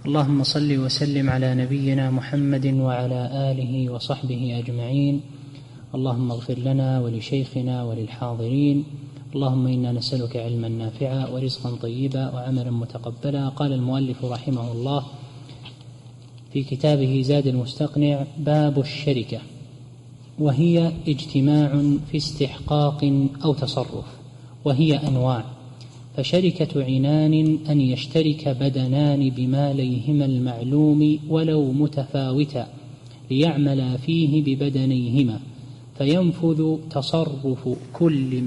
اللهم صل وسلم على نبينا محمد وعلى آله وصحبه أجمعين. اللهم اغفر لنا ولشيخنا وللحاضرين. اللهم إنا نسألك علما نافعا ورزقا طيبا وعملا متقبلا. قال المؤلف رحمه الله في كتابه زاد المستقنع: باب الشركة، وهي اجتماع في استحقاق أو تصرف، وهي أنواع. فشركة عنان أن يشترك بدنان بماليهما المعلوم ولو متفاوتا ليعملا فيه ببدنيهما، فينفذ تصرف كل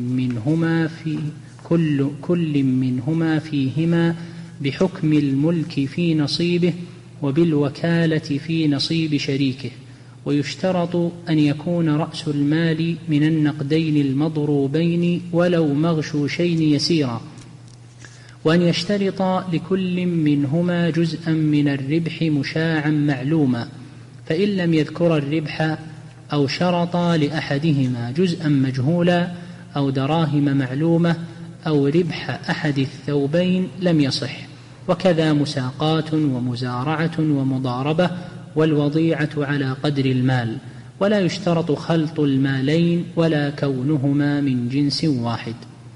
منهما فيهما بحكم الملك في نصيبه وبالوكالة في نصيب شريكه. ويشترط أن يكون رأس المال من النقدين المضروبين ولو مغشوشين يسيرا، وأن يشترط لكل منهما جزءا من الربح مشاعا معلوما، فإن لم يذكر الربح أو شرط لأحدهما جزءا مجهولا أو دراهم معلومة أو ربح أحد الثوبين لم يصح. وكذا مساقات ومزارعة ومضاربة والوضيعة على قدر المال، ولا يشترط خلط المالين ولا كونهما من جنس واحد.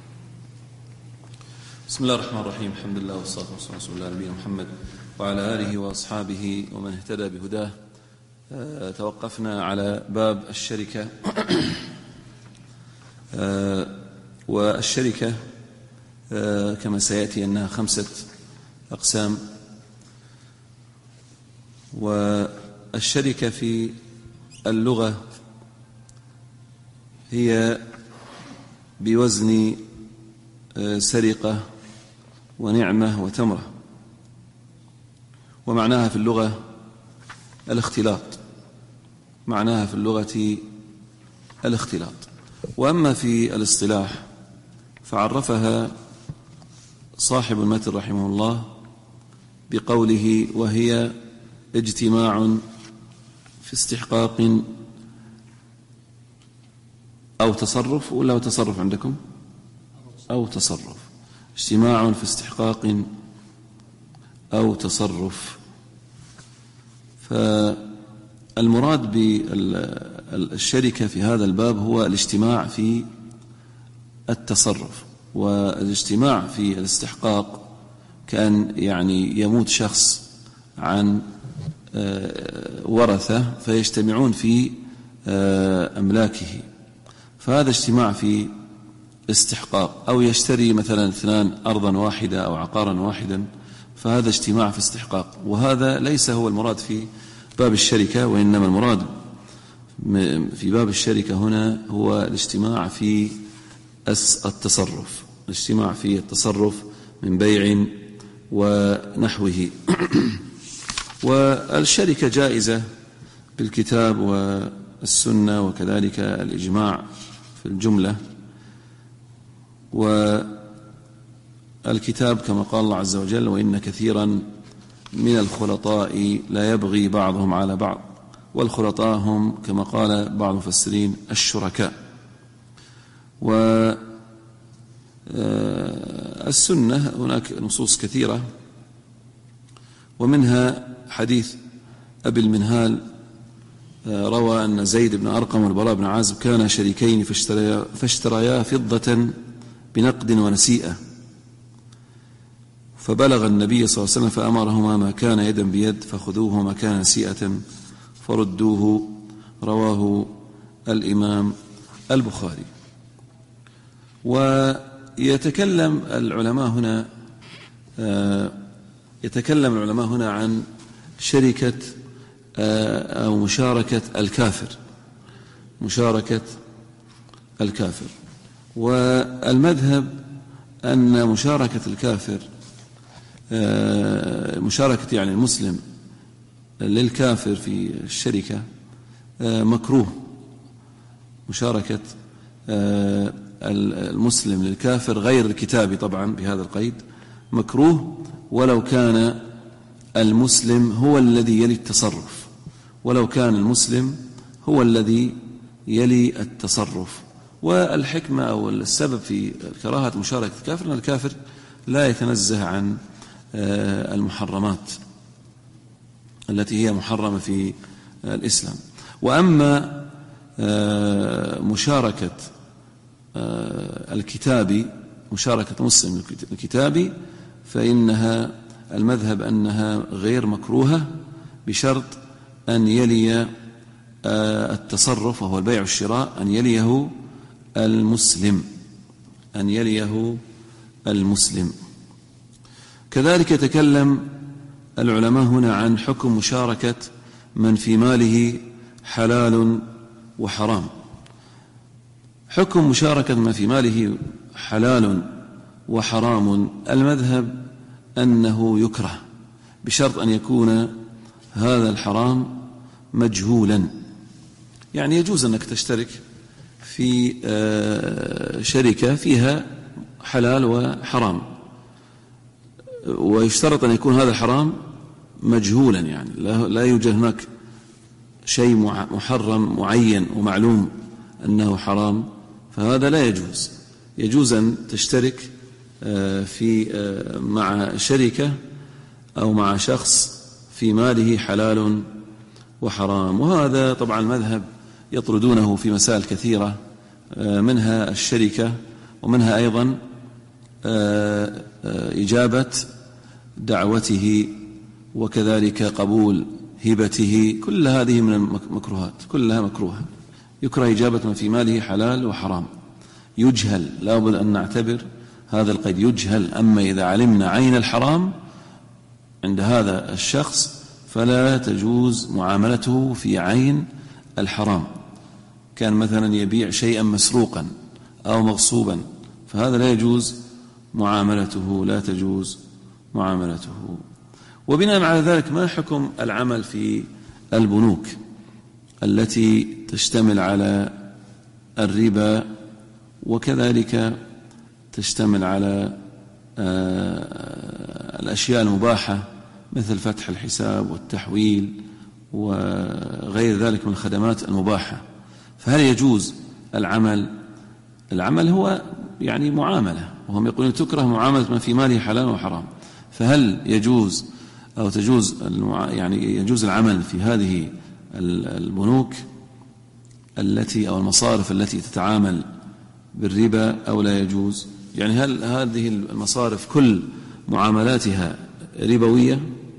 بسم الله الرحمن الرحيم. الحمد لله والصلاة والسلام على رسول الله نبينا محمد وعلى آله وأصحابه ومن اهتدى بهداه. توقفنا على باب الشركة. والشركة كما سيأتي أنها 5 أقسام. والشركة في اللغة هي بوزن سرقة ونعمة وتمرة، ومعناها في اللغة الاختلاط، معناها في اللغة الاختلاط. وأما في الاصطلاح فعرفها صاحب المتن رحمه الله بقوله: وهي اجتماع في استحقاق أو تصرف. ولا تصرف عندكم؟ أو تصرف. اجتماع في استحقاق أو تصرف. فالمراد بالشركة في هذا الباب هو الاجتماع في التصرف. والاجتماع في الاستحقاق كأن يموت شخص عن ورثة فيجتمعون في أملاكه، فهذا اجتماع في استحقاق. أو يشتري مثلا 2 أرضا واحدة أو عقارا واحدا، فهذا اجتماع في استحقاق. وهذا ليس هو المراد في باب الشركة، وإنما المراد في باب الشركة هنا هو الاجتماع في التصرف، الاجتماع في التصرف من بيع ونحوه. والشركة جائزة بالكتاب والسنة وكذلك الإجماع في الجملة. والكتاب كما قال الله عز وجل: وإن كثيرا من الخلطاء لا يبغي بعضهم على بعض. والخلطاء هم كما قال بعض المفسرين الشركاء. والسنة هناك نصوص كثيرة، ومنها حديث أبي المنهال روى أن زيد بن أرقم والبراء بن عازب كانا شريكين فاشتريا فضة بنقد ونسيئة، فبلغ النبي صلى الله عليه وسلم فأمرهما ما كان يدا بيد فخذوه وما كان نسيئة فردوه. رواه الإمام البخاري. ويتكلم العلماء هنا عن شركة أو مشاركة الكافر. والمذهب أن مشاركة الكافر، مشاركة المسلم للكافر في الشركة مكروه. مشاركة المسلم للكافر غير الكتابي طبعا بهذا القيد مكروه، ولو كان المسلم هو الذي يلي التصرف، والحكمة أو السبب في كراهة مشاركة الكافر أن الكافر لا يتنزه عن المحرمات، التي هي محرمة في الإسلام. وأما مشاركة الكتابي، مشاركة مسلم الكتابي، فإنها المذهب أنها غير مكروهة بشرط أن يلي التصرف وهو البيع والشراء أن يليه المسلم. كذلك يتكلم العلماء هنا عن حكم مشاركة من في ماله حلال وحرام. حكم مشاركة من في ماله حلال وحرام، المذهب أنه يكره بشرط أن يكون هذا الحرام مجهولا. يعني يجوز أنك تشترك في شركة فيها حلال وحرام، ويشترط أن يكون هذا الحرام مجهولا، يعني لا يوجد هناك شيء محرم معين ومعلوم أنه حرام، فهذا لا يجوز. يجوز أن تشترك مع شركة أو مع شخص في ماله حلال وحرام. وهذا طبعا المذهب يطردونه في مسائل كثيرة، منها الشركة، ومنها أيضا إجابة دعوته، وكذلك قبول هبته. كل هذه من المكروهات، كلها مكروهة. يكره إجابة من في ماله حلال وحرام، يجهل، لا بد أن نعتبر هذا القيد، يجهل. أما إذا علمنا عين الحرام عند هذا الشخص فلا تجوز معاملته في عين الحرام. كان مثلا يبيع شيئا مسروقا أو مغصوبا، فهذا لا يجوز معاملته، لا تجوز معاملته. وبناء على ذلك، ما حكم العمل في البنوك التي تشتمل على الربا، وكذلك تشتمل على الأشياء المباحة مثل فتح الحساب والتحويل وغير ذلك من الخدمات المباحة؟ فهل يجوز العمل هو يعني معاملة، وهم يقولون تكره معاملة من في ماله حلال وحرام. فهل يجوز أو تجوز يعني يجوز العمل في هذه البنوك التي أو المصارف التي تتعامل بالربا أو لا يجوز؟ يعني هل هذه المصارف كل معاملاتها ربوية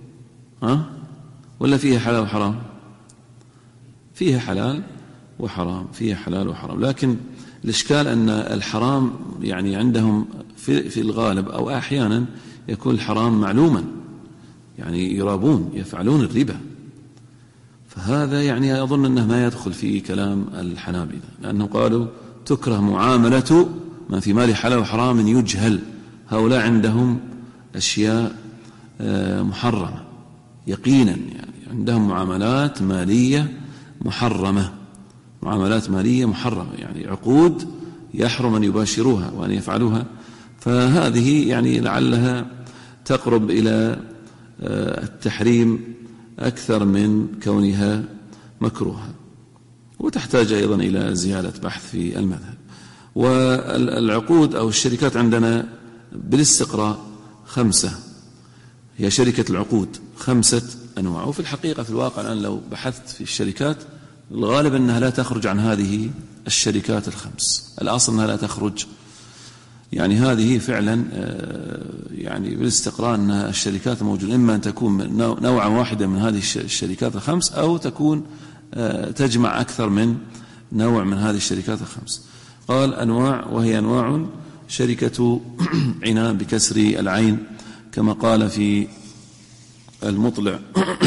ولا فيها حلال وحرام؟ فيها حلال وحرام، فيها حلال وحرام. لكن الإشكال أن الحرام يعني عندهم في الغالب أو أحيانا يكون الحرام معلوما، يعني يرابون يفعلون الربا. فهذا يعني أظن أنه ما يدخل في كلام الحنابلة، لأنهم قالوا تكره معاملة من في مال حلال وحرام يجهل. هؤلاء عندهم أشياء محرمة يقينا، يعني عندهم معاملات مالية محرمة، معاملات مالية محرمة، يعني عقود يحرم أن يباشروها وأن يفعلوها. فهذه يعني لعلها تقرب إلى التحريم أكثر من كونها مكروهة، وتحتاج أيضا إلى زيادة بحث في المذهب. والعقود أو الشركات عندنا بالاستقراء 5، هي شركة العقود 5 أنواع. وفي الحقيقة في الواقع الآن لو بحثت في الشركات الغالب أنها لا تخرج عن هذه الشركات 5. الأصل أنها لا تخرج، يعني هذه فعلا يعني بالاستقراء أن الشركات الموجودة إما أن تكون نوعا واحدا من هذه الشركات 5، أو تكون تجمع أكثر من نوع من هذه الشركات 5. قال أنواع، وهي أنواع: شركة عنان بكسر العين كما قال في المطلع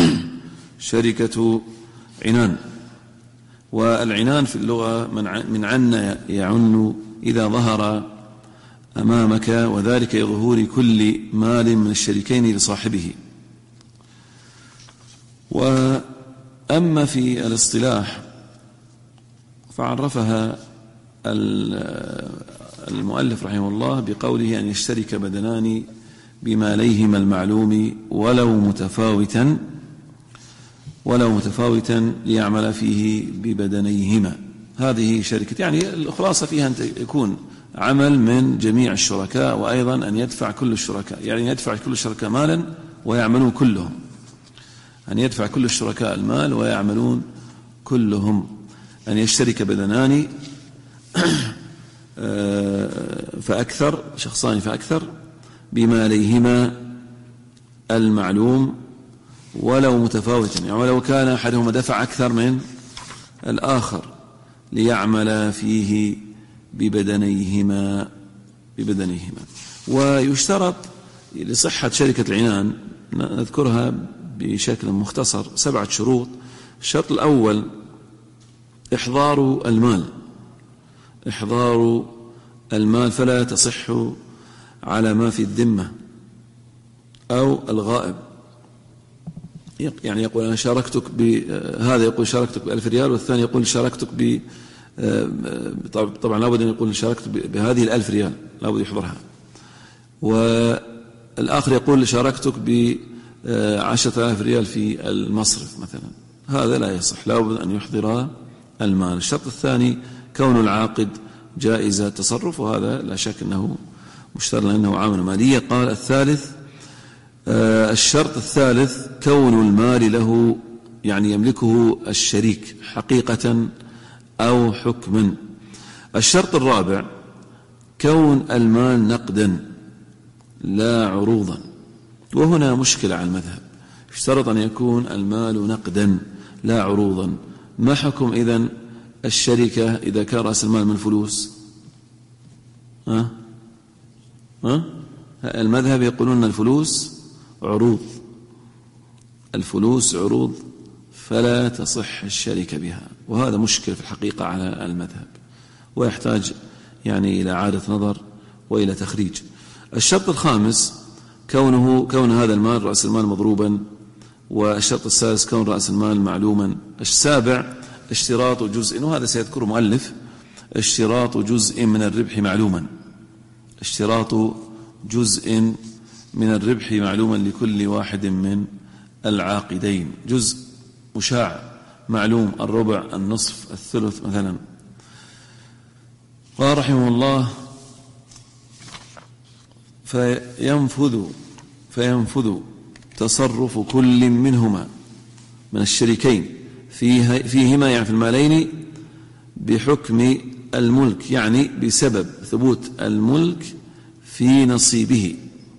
شركة عنان. والعنان في اللغة من عن يعن إذا ظهر أمامك، وذلك لظهور كل مال من الشريكين لصاحبه. وأما في الاصطلاح فعرفها المؤلف رحمه الله بقوله أن يشترك بدنان بماليهما المعلوم ولو متفاوتا ليعمل فيه ببدنيهما. هذه شركة، يعني الخلاصة فيها أن يكون عمل من جميع الشركاء، وأيضا أن يدفع كل الشركاء، يعني يدفع كل الشركاء مالا ويعملون كلهم. أن يدفع كل الشركاء المال ويعملون كلهم، أن يشترك بدنان فأكثر، شخصان فأكثر، بماليهما المعلوم ولو متفاوتا، يعني ولو كان أحدهما دفع أكثر من الآخر ليعمل فيه ببدنيهما. ويشترط لصحة شركة العنان، نذكرها بشكل مختصر، 7 شروط. الشرط الأول إحضار المال فلا تصح على ما في الذمة أو الغائب. يعني يقول أنا شاركتك هذا يقول شاركتك ب1000 ريال، والثاني يقول شاركتك طبعا لابد أن يقول شاركت بهذه 1000 ريال، لابد يحضرها. والآخر يقول شاركتك ب10,000 ريال في المصرف مثلا، هذا لا يصح، لابد أن يحضر المال. الشرط الثاني كون العاقد جائز التصرف، وهذا لا شك أنه مشترط لأنه عامل مالية. قال الثالث، الشرط الثالث كون المال له، يعني يملكه الشريك حقيقة أو حكما. الشرط الرابع كون المال نقدا لا عروضا، وهنا مشكلة على المذهب، اشترط أن يكون المال نقدا لا عروضا. ما حكم إذن الشركة إذا كان رأس المال من فلوس؟ المذهب يقولون الفلوس عروض فلا تصح الشركة بها، وهذا مشكل في الحقيقة على المذهب، ويحتاج يعني إلى إعادة نظر وإلى تخريج. الشرط الخامس كون هذا المال رأس المال مضروبا، والشرط السادس كون رأس المال معلوما. السابع اشتراط جزء، وهذا سيذكر مؤلف، اشتراط جزء من الربح معلوما، اشتراط جزء من الربح معلوما لكل واحد من العاقدين، جزء مشاع معلوم، الربع، النصف، الثلث مثلا. قال رحمه الله فينفذ تصرف كل منهما من الشريكين فيهما، يعني في المالين، بحكم الملك، يعني بسبب ثبوت الملك في نصيبه.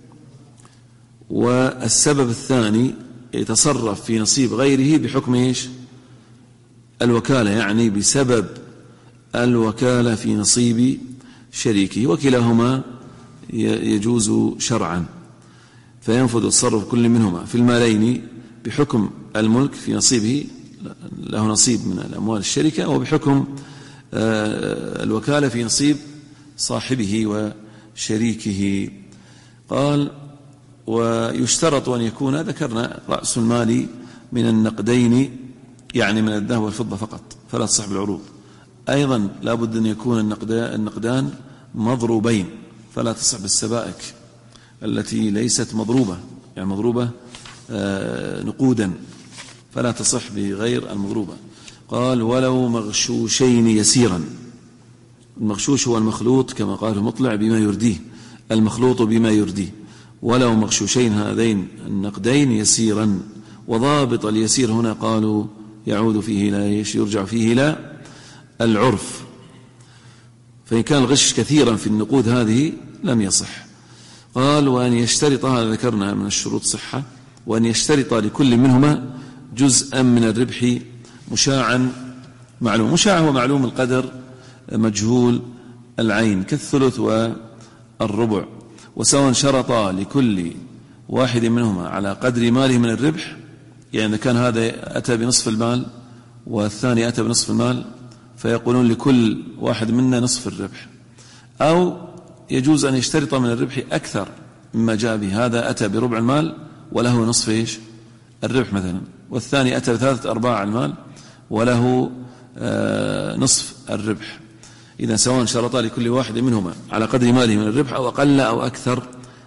والسبب الثاني يتصرف في نصيب غيره بحكم ايش؟ الوكالة، يعني بسبب الوكالة في نصيب شريكه، وكلاهما يجوز شرعا. فينفذ تصرف كل منهما في المالين بحكم الملك في نصيبه، له نصيب من الأموال الشركة، وبحكم الوكالة في نصيب صاحبه وشريكه. قال ويشترط أن يكون، ذكرنا رأس المال من النقدين، يعني من الذهب والفضة فقط، فلا تصح بالعروض. أيضا لا بد أن يكون النقدان مضروبين، فلا تصح بالسبائك التي ليست مضروبة، يعني مضروبة نقودا، فلا تصح بغير المضروبة. قال ولو مغشوشين يسيرا، المغشوش هو المخلوط كما قال المطلع بما يرديه، المخلوط بما يرديه. ولو مغشوشين هذين النقدين يسيرا، وضابط اليسير هنا قالوا يعود فيه لا يرجع فيه لا العرف، فإن كان الغش كثيرا في النقود هذه لم يصح. قال وأن يشترط، هذا ذكرنا من الشروط صحة، وأن يشترط لكل منهما جزءا من الربح مشاعا معلوم. مشاع هو معلوم القدر مجهول العين، كالثلث والربع. وسواء شرطا لكل واحد منهما على قدر ماله من الربح، يعني إذا كان هذا أتى بنصف المال والثاني أتى بنصف المال، فيقولون لكل واحد منا نصف الربح. أو يجوز أن يشترط من الربح أكثر مما جاء به، هذا أتى بربع المال وله نصف إيش الربح مثلا، والثاني أتى ب3/4 المال وله نصف الربح. إذا سواء شرطا لكل واحد منهما على قدر ماله من الربح أو أقل أو أكثر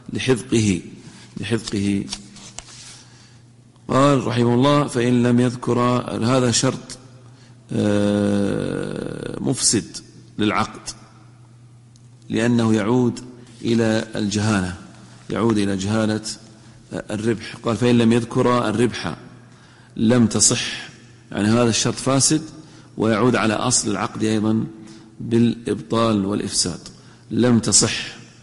لحذقه. قال رحمه الله فإن لم يذكر، هذا شرط مفسد للعقد، لأنه يعود إلى الجهالة، يعود إلى جهالة الربح. قال فإن لم يذكر الربح لم تصح، يعني هذا الشرط فاسد ويعود على أصل العقد أيضا بالإبطال والإفساد. لم تصح.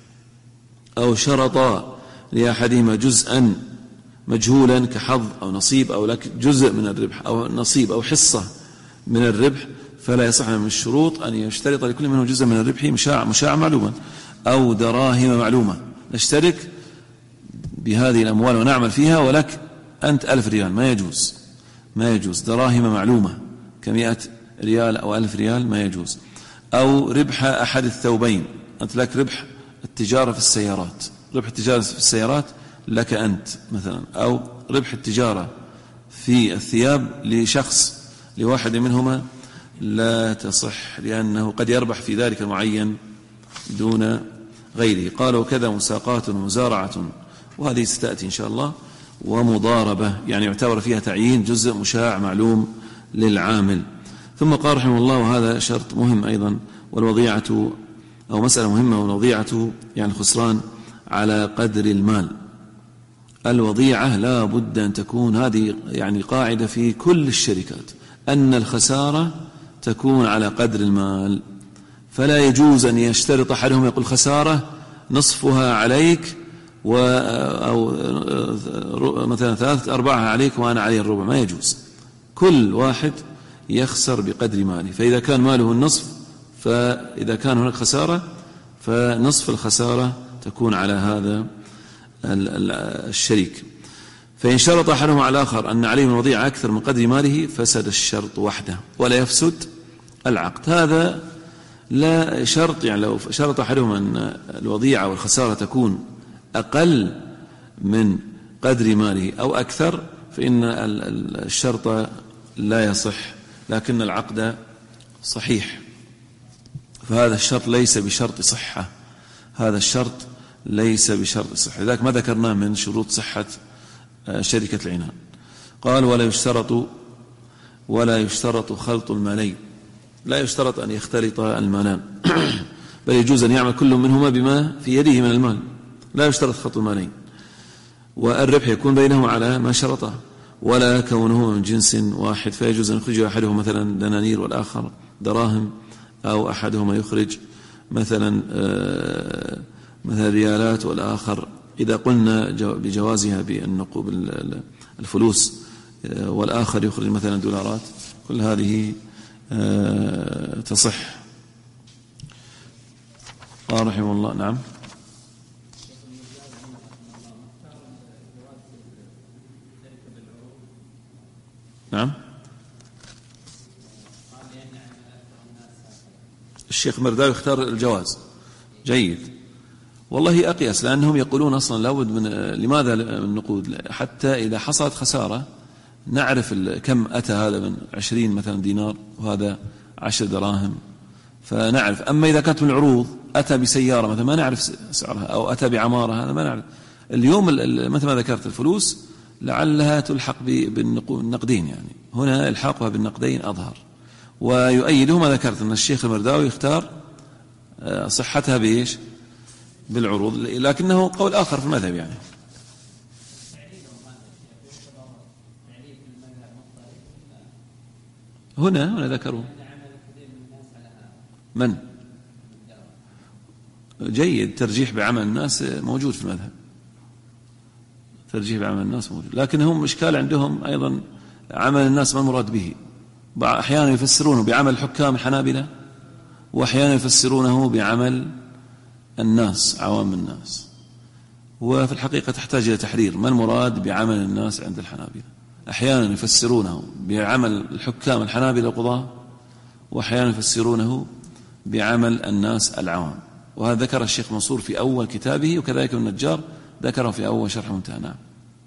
أو شرطا لأحدهما جزءا مجهولا كحظ أو نصيب أو لك جزء من الربح أو نصيب أو حصة من الربح، فلا يصح من الشروط أن يشترط لكل منهم جزء من الربح مشاع معلوما أو دراهم معلومة، نشترك بهذه الأموال ونعمل فيها ولك أنت 1000 ريال، ما يجوز. دراهم معلومة ك100 ريال أو 1000 ريال ما يجوز. أو ربح أحد الثوبين، أنت لك ربح التجارة في السيارات، ربح التجارة في السيارات لك أنت مثلا، أو ربح التجارة في الثياب لشخص لواحد منهما، لا تصح لأنه قد يربح في ذلك المعين دون غيره. قال وكذا مساقات ومزارعة، وهذه ستأتي إن شاء الله، ومضاربة يعني يعتبر فيها تعيين جزء مشاع معلوم للعامل. ثم قال رحمه الله وهذا شرط مهم أيضا، والوضيعة أو مسألة مهمة، والوضيعة يعني الخسران على قدر المال. الوضيعة لا بد أن تكون، هذه يعني قاعدة في كل الشركات، أن الخسارة تكون على قدر المال، فلا يجوز أن يشترط أحدهم يقول خسارة نصفها عليك أو مثلا 3/4 عليك وأنا علي الربع، ما يجوز. كل واحد يخسر بقدر ماله، فإذا كان ماله النصف، فإذا كان هناك خسارة فنصف الخسارة تكون على هذا الشريك. فإن شرط أحدهم على الآخر أن عليه من الوضيعة أكثر من قدر ماله فسد الشرط وحده ولا يفسد العقد. هذا لا شرط، يعني لو شرط أحدهم أن الوضيعة والخسارة تكون أقل من قدر ماله أو أكثر فإن الشرط لا يصح، لكن العقد صحيح. فهذا الشرط ليس بشرط صحة، هذا الشرط ليس بشرط صحة، لذلك ما ذكرناه من شروط صحة شركة العنان. قال ولا يشترط خلط المالين، لا يشترط أن يختلط المالان بل يجوز أن يعمل كل منهما بما في يده من المال، لا يشترط خلط المالين. والربح يكون بينهما على ما شرطه، ولا كونه من جنس واحد، فيجوز أن يخرج أحدهم مثلا دنانير والآخر دراهم، أو أحدهما يخرج مثلا ريالات والآخر، إذا قلنا بجوازها بالنقود الفلوس، والآخر يخرج مثلا دولارات، كل هذه تصح. قال رحمه الله نعم. نعم الشيخ مرداوي اختار الجواز، جيد والله أقيس، لأنهم يقولون أصلا لابد من لماذا النقود حتى إذا حصلت خسارة نعرف كم أتى هذا من 20 مثلا دينار وهذا 10 دراهم فنعرف. أما إذا كانت من العروض أتى بسيارة مثلا ما نعرف سعرها، أو أتى بعمارة هذا ما نعرف. اليوم مثل ما ذكرت الفلوس لعلها تلحق بالنقدين، يعني هنا إلحاقها بالنقدين أظهر، ويؤيده ما ذكرت أن الشيخ المرداوي يختار صحتها بإيش؟ بالعروض، لكنه قول آخر في المذهب. يعني هنا ذكروا من جيد ترجيح بعمل الناس موجود في المذهب، ترجيح بعمل الناس موجود، لكن هم إشكال عندهم أيضا عمل الناس ما المراد به. أحيانا يفسرونه بعمل حكام الحنابلة، وأحيانا يفسرونه بعمل الناس عوام الناس، وفي الحقيقة تحتاج إلى تحرير ما المراد بعمل الناس عند الحنابلة. أحيانا يفسرونه بعمل الحكام الحنابلة القضاة، وأحيانا يفسرونه بعمل الناس العوام، وهذا ذكر الشيخ منصور في أول كتابه، وكذلك النجار ذكره في أول شرح منتهى. نعم.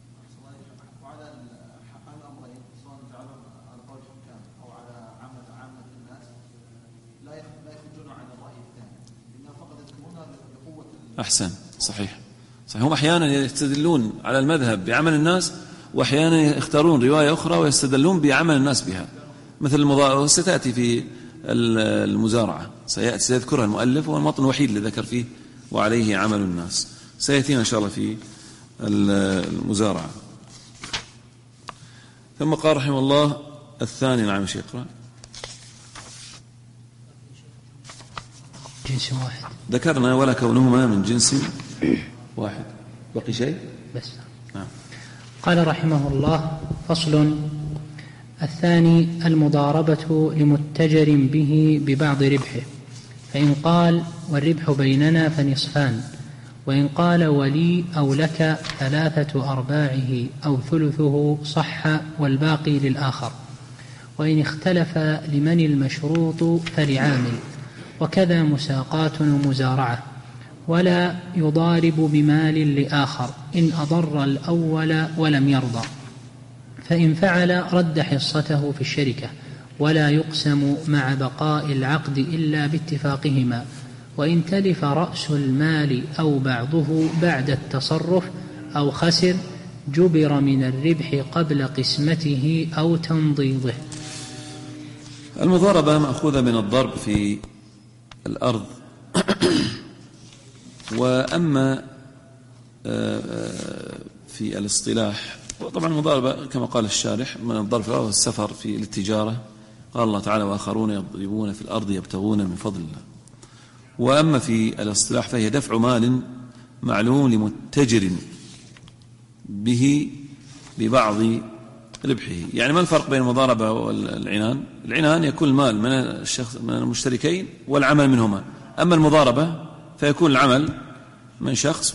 أحسن، صحيح. هم أحيانا يستدلون على المذهب بعمل الناس، وأحيانا يختارون رواية أخرى ويستدلون بعمل الناس بها، مثل المضاربة، ستأتي في المزارعة سيذكرها المؤلف، هو الموطن الوحيد اللي ذكر فيه وعليه عمل الناس، سيأتينا إن شاء الله في المزارعة. ثم قال رحمه الله الثاني. نعم شيخ اقرأ. جنس واحد ذكرنا ولا كونهما من جنس واحد. بقي شيء بس. نعم. قال رحمه الله: فصل. الثاني المضاربة لمتجر به ببعض ربحه، فإن قال والربح بيننا فنصفان، وإن قال ولي أو لك 3/4 أو ثلثه صح والباقي للآخر، وإن اختلف لمن المشروط فلعامل، وكذا مساقات ومزارعة، ولا يضارب بمال لآخر إن أضر الأول ولم يرضى، فإن فعل رد حصته في الشركة، ولا يقسم مع بقاء العقد إلا باتفاقهما، وإن تلف رأس المال أو بعضه بعد التصرف أو خسر جبر من الربح قبل قسمته أو تنضيضه. المضاربة مأخوذة من الضرب في الأرض. وأما في الاصطلاح، طبعا المضاربة كما قال الشارح من الضرب في الأرض والسفر في التجارة. قال الله تعالى: وآخرون يضربون في الأرض يبتغون من فضل الله. وأما في الاصطلاح فهي دفع مال معلوم لمتجر به ببعض ربحه. يعني ما الفرق بين المضاربة والعنان؟ العنان يكون المال من الشخص من المشتركين والعمل منهما، أما المضاربة فيكون العمل من شخص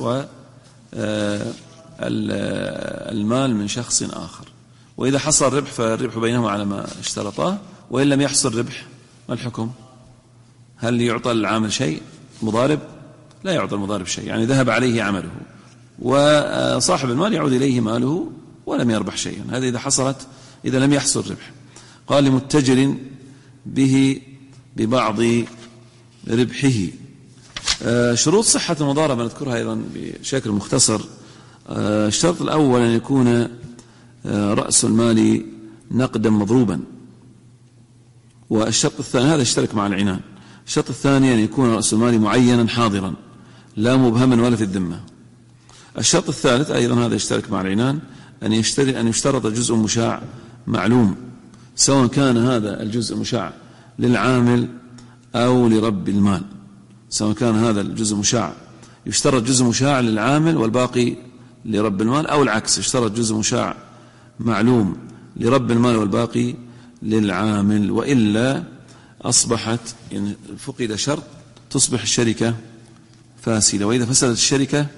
والمال من شخص آخر. وإذا حصل ربح فالربح بينهما على ما اشترطاه، وإن لم يحصل ربح ما الحكم؟ هل يعطى العامل شيء؟ مضارب لا يعطى المضارب شيء، يعني ذهب عليه عمله، وصاحب المال يعود إليه ماله ولم يربح شيئا. هذا إذا لم يحصل ربح. قال: لمتجر به ببعض ربحه. شروط صحة المضاربة نذكرها أيضا بشكل مختصر. الشرط الأول أن يكون رأس المال نقدا مضروبا، والشرط الثاني هذا يشترك مع العنان. الشرط الثاني أن يكون رأس المال معينا حاضرا لا مبهما ولا في الذمة. الشرط الثالث أيضا هذا يشترك مع العنان، أن يشترط جزء مشاع معلوم، سواء كان هذا الجزء مشاع للعامل أو لرب المال. سواء كان هذا الجزء مشاع يشترط جزء مشاع للعامل والباقي لرب المال، أو العكس يشترط جزء مشاع معلوم لرب المال والباقي للعامل، وإلا أصبحت إن فقد شرط تصبح الشركة فاسدة. وإذا فسدت الشركة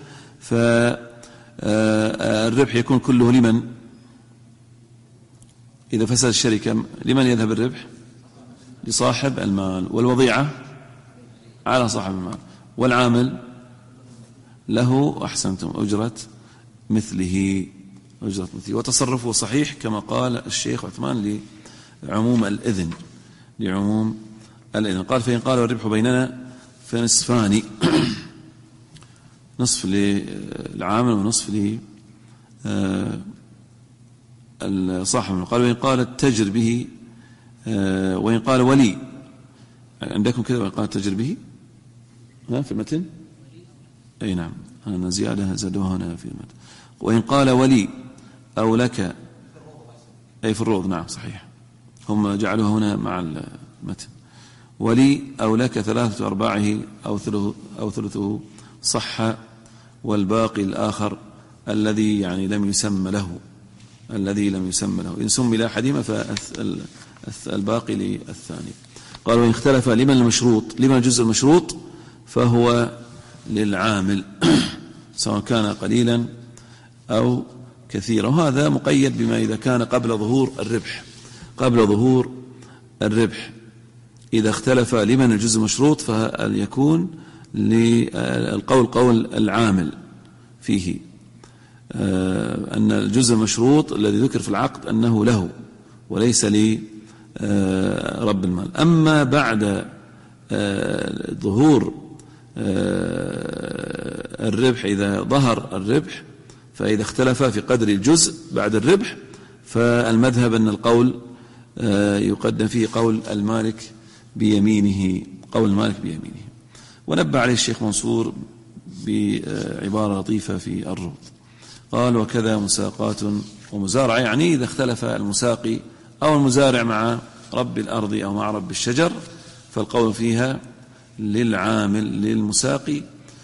فالربح يكون كله لمن؟ إذا فسد الشركة لمن يذهب الربح؟ لصاحب المال، والوضيعة على صاحب المال، والعامل له أحسنتم أجرة مثله. وتصرفه صحيح كما قال الشيخ عثمان لعموم الإذن. قال: فإن قال والربح بيننا فنصفان، نصف للعامل ونصف لصاحب. قال: وإن قال التجر به، وإن قال ولي، عندكم كذا وإن قال التجر به في المتن؟ أي نعم، أنا زيادة زادوها هنا في المتن. وإن قال ولي أو لك، أي في الروض، نعم صحيح، هم جعلوها هنا مع المتن. ولي أو لك 3/4 أو ثلثه صح والباقي الآخر الذي يعني لم يسمى له، إن سمي لأحدهما فالباقي للثاني. قال: وإن اختلف لمن الجزء المشروط فهو للعامل سواء كان قليلا أو كثيرا. وهذا مقيد بما إذا كان قبل ظهور الربح. إذا اختلف لمن الجزء المشروط فليكون قول العامل فيه، أن الجزء المشروط الذي ذكر في العقد أنه له وليس لرب المال. أما بعد ظهور الربح، إذا ظهر الربح، فإذا اختلف في قدر الجزء بعد الربح فالمذهب أن القول يقدم فيه قول المالك بيمينه. ونبه عليه الشيخ منصور بعبارة لطيفة في الروض. قال: وكذا مساقات ومزارعة يعني إذا اختلف المساقي أو المزارع مع رب الأرض أو مع رب الشجر فالقول فيها للعامل للمساقي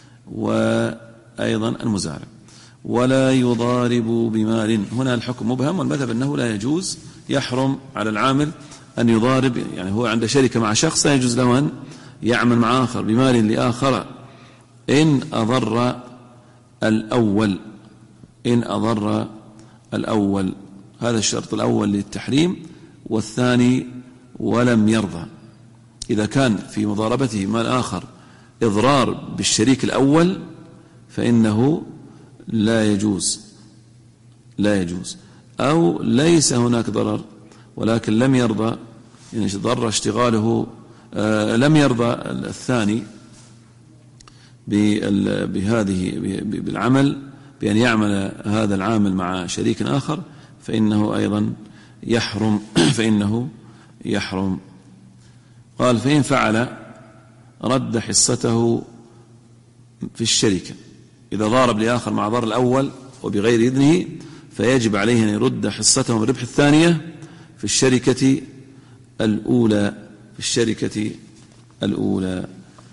وأيضا المزارع. ولا يضارب بمال، هنا الحكم مبهم، والمذهب أنه لا يجوز، يحرم على العامل أن يضارب، يعني هو عنده شركة مع شخص لا يجوز له أن يعمل مع آخر بمال لآخر إن أضر الأول، إن أضر الأول. هذا الشرط الأول للتحريم. والثاني ولم يرضى، إذا كان في مضاربته مال آخر إضرار بالشريك الأول فإنه لا يجوز، لا يجوز. أو ليس هناك ضرر ولكن لم يرضى، يعني ضر اشتغاله، لم يرضى الثاني بهذه بالعمل، بأن يعمل هذا العامل مع شريك آخر، فإنه أيضا يحرم فإنه يحرم. قال فإن فعل رد حصته في الشركة، إذا ضارب لآخر مع ضر الأول وبغير إذنه فيجب عليه أن يرد حصته من ربح الثانية في الشركة الأولى، في الشركة الأولى.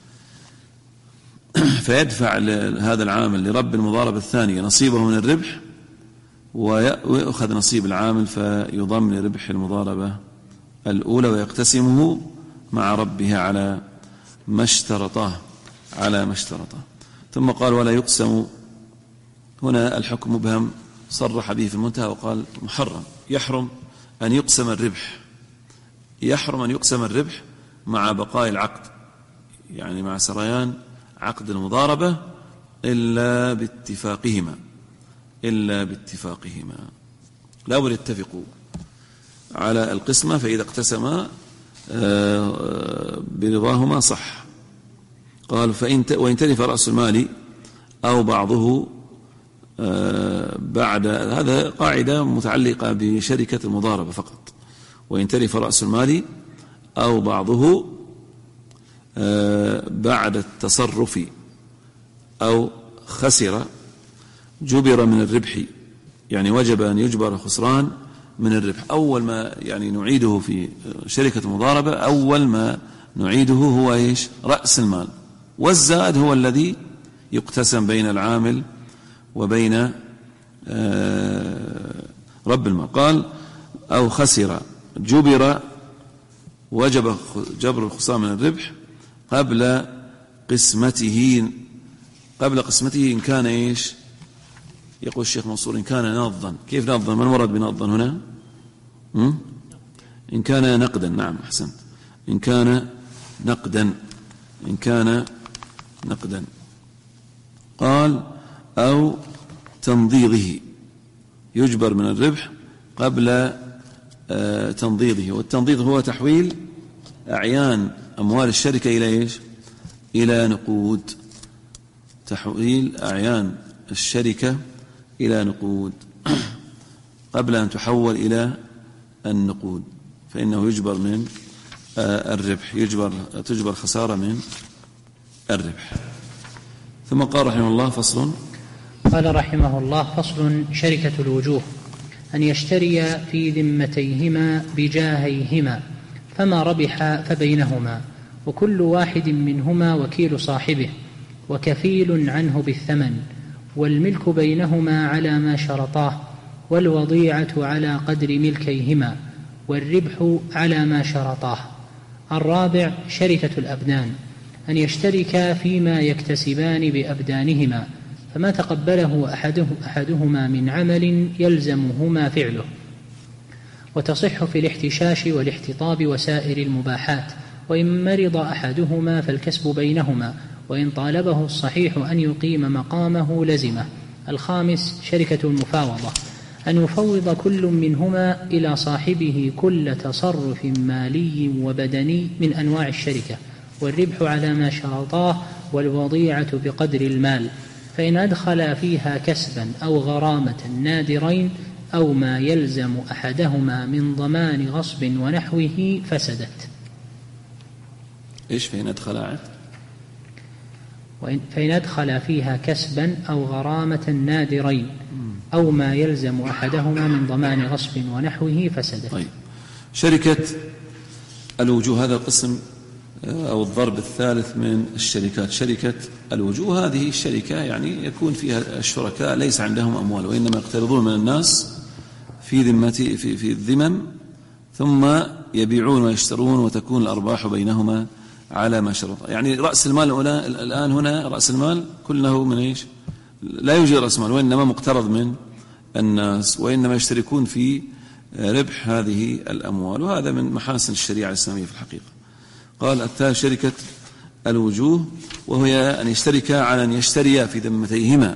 فيدفع هذا العامل لرب المضاربة الثانية نصيبه من الربح، ويأخذ نصيب العامل فيضم لربح المضاربة الأولى ويقتسمه مع ربها على ما اشترطه، على ما اشترطه. ثم قال ولا يقسم، هنا الحكم مبهم، صرح به في المنتهى وقال محرم، يحرم أن يقسم الربح، يحرم أن يقسم الربح مع بقاء العقد، يعني مع سريان عقد المضاربة إلا باتفاقهما، إلا باتفاقهما، لا بد يتفقوا على القسمة، فإذا اقتسما برضاهما صح. قال وإن تلف رأس المال أو بعضه بعد، هذا قاعدة متعلقة بشركة المضاربة فقط، وإن تلف رأس المال أو بعضه بعد التصرف أو خسر جبر من الربح، يعني وجب أن يجبر خسران من الربح. أول ما يعني نعيده في شركة المضاربة، أول ما نعيده هو إيش؟ رأس المال، والزائد هو الذي يقتسم بين العامل وبين رب المال. قال أو خسر جبر، وجب جبر الخسران من الربح قبل قسمته، قبل قسمته إن كان إيش؟ يقول الشيخ منصور إن كان ناضا. كيف ناضا؟ ما المراد بناضا هنا؟ إن كان نقدا. نعم أحسنت، إن كان نقدا، إن كان نقدا. قال أو تنضيضه، يجبر من الربح قبل تنضيضه، والتنضيض هو تحويل أعيان أموال الشركة إلى إيش؟ إلى نقود، تحويل أعيان الشركة إلى نقود قبل أن تحول إلى النقود، فإنه يجبر من الربح، تجبر خسارة من الربح. ثم قال رحمه الله فصل. قال رحمه الله فصل. شركة الوجوه أن يشتري في ذمتيهما بجاهيهما، فما ربح فبينهما، وكل واحد منهما وكيل صاحبه وكفيل عنه بالثمن، والملك بينهما على ما شرطاه، والوضيعة على قدر ملكيهما، والربح على ما شرطاه. الرابع شركة الأبدان أن يشتركا فيما يكتسبان بأبدانهما، فما تقبله أحدهما من عمل يلزمهما فعله، وتصح في الاحتشاش والاحتطاب وسائر المباحات، وإن مرض أحدهما فالكسب بينهما، وإن طالبه الصحيح أن يقيم مقامه لزمه. الخامس شركة المفاوضة أن يفوض كل منهما إلى صاحبه كل تصرف مالي وبدني من أنواع الشركة، والربح على ما شرطاه، والوضيعة بقدر المال، فإن أدخل فيها كسبا أو غرامة نادرين أو ما يلزم أحدهما من ضمان غصب ونحوه فسدت. إيش فإن أدخل؟ فإن أدخل فيها كسبا أو غرامة نادرين أو ما يلزم أحدهما من ضمان غصب ونحوه فسد. طيب، شركة الوجوه هذا القسم أو الضرب الثالث من الشركات، شركة الوجوه. هذه الشركة يعني يكون فيها الشركاء ليس عندهم أموال، وإنما يقترضون من الناس في الذمم، ثم يبيعون ويشترون، وتكون الأرباح بينهما على ما شرط. يعني رأس المال الآن هنا رأس المال كله من إيش؟ لا يوجد رأس مال، وإنما مقترض من الناس، وإنما يشتركون في ربح هذه الأموال، وهذا من محاسن الشريعة الإسلامية في الحقيقة. قال الثالث شركة الوجوه، وهي أن يشتركا على أن يشتريا في ذمتيهما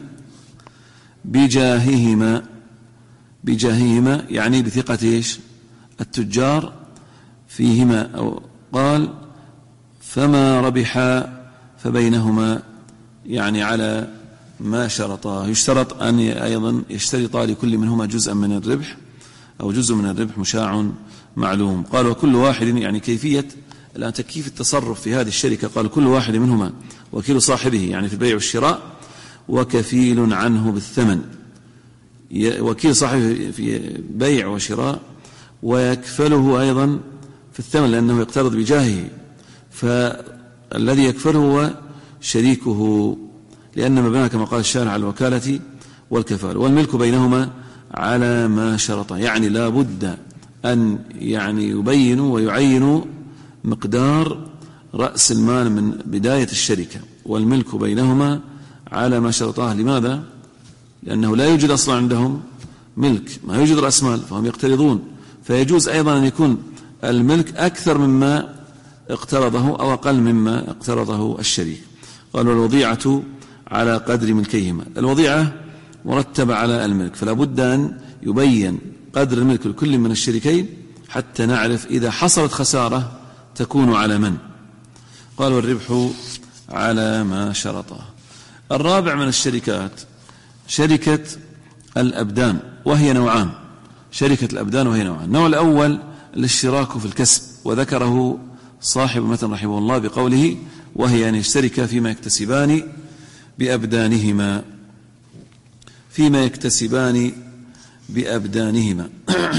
بجاههما يعني بثقة إيش؟ التجار فيهما. أو قال فما ربحا فبينهما يعني على ما شرطا. يشترط أن أيضا يشترطا لكل منهما جزءا من الربح أو جزء من الربح مشاع معلوم. قال وكل واحد يعني كيفية الآن تكييف التصرف في هذه الشركة. قال كل واحد منهما وكيل صاحبه يعني في البيع والشراء، وكفيل عنه بالثمن. وكيل صاحبه في بيع وشراء، ويكفله أيضا في الثمن لأنه يقترض بجاهه، فالذي يكفله هو شريكه، لأن مبناه كما قال الشارع على الوكالة والكفالة. والملك بينهما على ما شرطه، يعني لا بد أن يعني يبينوا ويعينوا مقدار رأس المال من بداية الشركة، والملك بينهما على ما شرطاه. لماذا؟ لأنه لا يوجد أصلا عندهم ملك، ما يوجد رأس مال، فهم يقترضون، فيجوز أيضا أن يكون الملك أكثر مما اقترضه أو أقل مما اقترضه الشريك. قالوا الوضيعة على قدر ملكيهما. الوضيعة مرتبة على الملك، فلا بد أن يبين قدر الملك لكل من الشريكين حتى نعرف إذا حصلت خسارة تكون على من. قال والربح على ما شرطه. الرابع من الشركات شركة الأبدان، وهي نوعان. شركة الأبدان وهي نوعان. النوع الأول الاشتراك في الكسب، وذكره صاحب المتن رحمه الله بقوله وهي أن يشترك فيما يكتسبان بأبدانهما. فيما يكتسبان بأبدانهما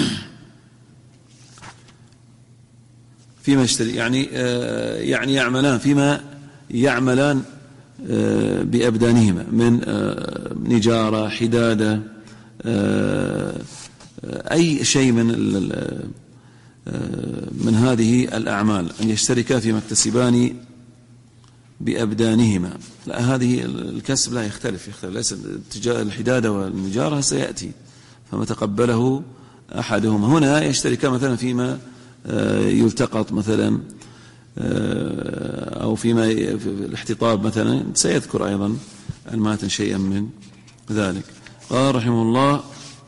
فيما يشتري يعني يعملان فيما يعملان بأبدانهما من نجارة، حدادة، أي شيء من هذه الأعمال، أن يشتركا فيما يكتسبان بأبدانهما. لا، هذه الكسب لا يختلف ليس الحدادة والنجارة سيأتي، فما تقبله أحدهما. هنا يشتركا مثلا فيما يلتقط مثلا، أو فيما في الاحتطاب مثلا، سيذكر أيضا الماتن شيئا من ذلك. قال رحمه الله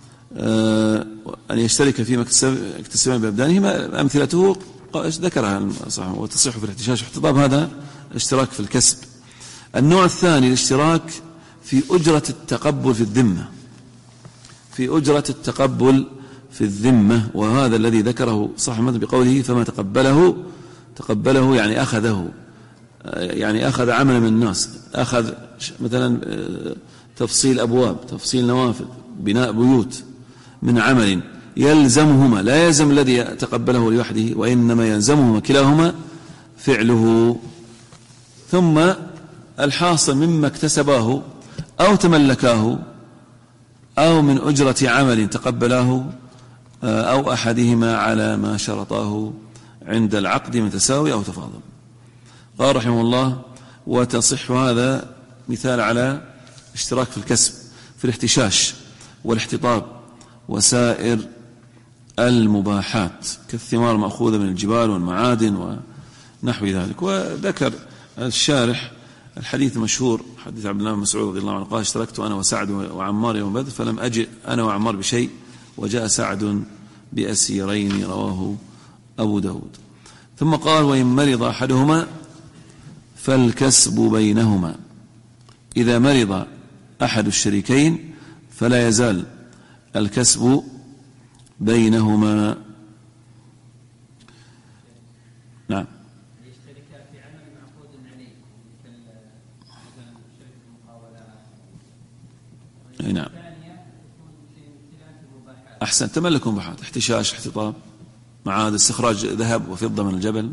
أن يشترك فيما اكتسبان بأبدانهما. أمثلته ذكرها صح، وتصح في الاحتشاش واحتطاب، هذا اشتراك في الكسب. النوع الثاني الاشتراك في أجرة التقبل في الذمة، في أجرة التقبل في الذمة، وهذا الذي ذكره صاحب المتن بقوله فما تقبله يعني أخذه، يعني أخذ عمل من الناس، أخذ مثلا تفصيل أبواب، تفصيل نوافذ، بناء بيوت من عمل يلزمهما، لا يلزم الذي تقبله لوحده، وإنما يلزمهما كلاهما فعله. ثم الحاصل مما اكتسباه أو تملكاه أو من أجرة عمل تقبلاه أو أحدهما على ما شرطاه عند العقد من تساوي أو تفاضل. قال رحمه الله وتصح. هذا مثال على اشتراك في الكسب في الاحتشاش والاحتطاب وسائر المباحات كالثمار المأخوذة من الجبال والمعادن ونحو ذلك. وذكر الشارح الحديث المشهور حديث عبد الله بن مسعود رضي الله عنه قال اشتركت أنا وسعد وعمار يوم بدر فلم أجئ أنا وعمار بشيء وجاء سعد بأسيرين، رواه أبو داود. ثم قال وإن مرض أحدهما فالكسب بينهما. إذا مرض أحد الشريكين فلا يزال الكسب بينهما. نعم. يشتركا في عمل معقود عليه مثل شركة المقاولات. نعم. الثانية تكون أحسن تملك مباحات، احتشاش، احتطاب، معاد، استخراج ذهب وفضة من الجبل.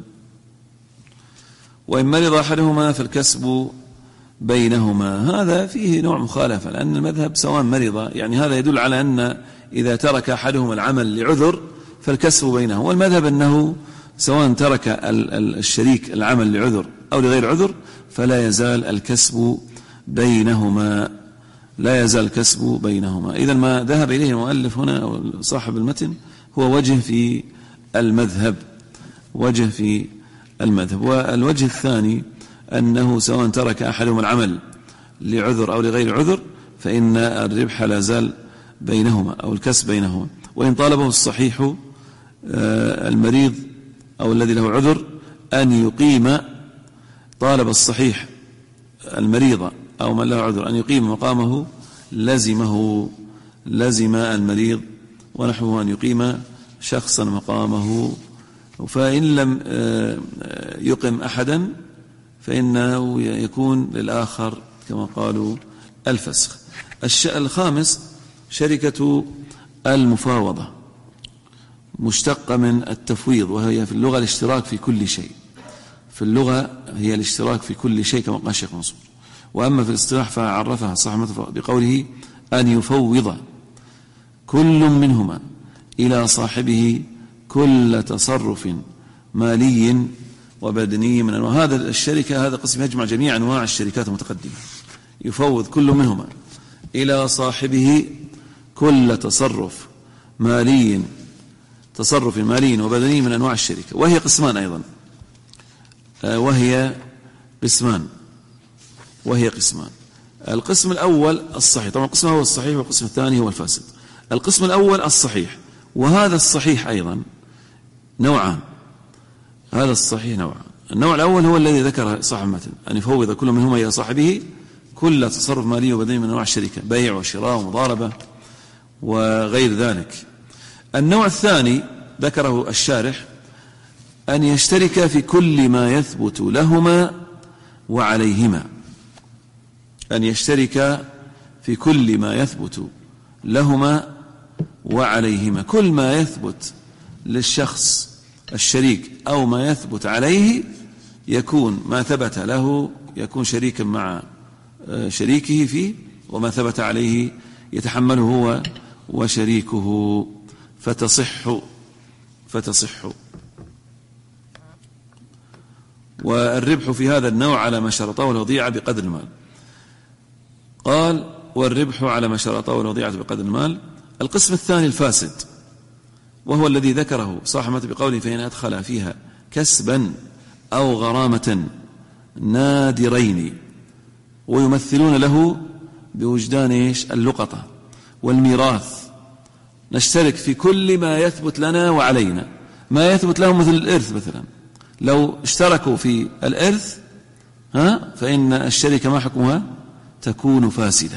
وإن مرض أحدهما فالكسب بينهما. هذا فيه نوع مخالفة، لأن المذهب سواء مرض، يعني هذا يدل على أن إذا ترك أحدهما العمل لعذر فالكسب بينه، والمذهب أنه سواء ترك الشريك العمل لعذر أو لغير عذر فلا يزال الكسب بينهما، لا يزال الكسب بينهما. إذن ما ذهب إليه المؤلف هنا أو صاحب المتن هو وجه في المذهب، وجه في المذهب. والوجه الثاني أنه سواء ترك أحدهما العمل لعذر أو لغير عذر فإن الربح لا زال بينهما أو الكسب بينهما. وإن طالبه الصحيح المريض أو الذي له عذر أن يقيم، طالب الصحيح المريض أو من له عذر أن يقيم مقامه لزم المريض ونحوه أن يقيم شخصا مقامه. فإن لم يقم أحدا فإنه يكون للآخر كما قالوا الفسخ. الخامس شركة المفاوضة، مشتقة من التفويض، وهي في اللغة الاشتراك في كل شيء. في اللغة هي الاشتراك في كل شيء كما قال الشيخ منصور. وأما في الاصطلاح فعرفها صاحب بقوله أن يفوض كل منهما إلى صاحبه كل تصرف مالي وبدني من أنواع. هذا الشركة، هذا قسم يجمع جميع أنواع الشركات المتقدمة. يفوض كل منهما إلى صاحبه كل تصرف مالي وبدني من أنواع الشركة. وهي قسمان أيضا، وهي قسمان. القسم الأول الصحيح، طبعا القسم الأول الصحيح والقسم الثاني هو الفاسد. القسم الأول الصحيح، وهذا الصحيح أيضا نوعان. هذا الصحيح نوعان. النوع الأول هو الذي ذكر صاحب المتن، أن يفوض كل منهما إلى صاحبه كل تصرف مالي وبدني من أنواع الشركة، بيع وشراء ومضاربة وغير ذلك. النوع الثاني ذكره الشارح أن يشترك في كل ما يثبت لهما وعليهما. أن يشترك في كل ما يثبت لهما وعليهما. كل ما يثبت للشخص الشريك أو ما يثبت عليه يكون ما ثبت له يكون شريكا مع شريكه فيه، وما ثبت عليه يتحمله هو وشريكه فتصح. والربح في هذا النوع على ما شرطه الوضيعة بقدر المال. قال والربح على ما شرطه الوضيعة بقدر المال. القسم الثاني الفاسد، وهو الذي ذكره صاحب بقوله فإن أدخل فيها كسبا أو غرامة نادرين، ويمثلون له بوجدان اللقطة والميراث. نشترك في كل ما يثبت لنا وعلينا. ما يثبت لهم مثل الإرث مثلا، لو اشتركوا في الإرث فإن الشركة ما حكمها؟ تكون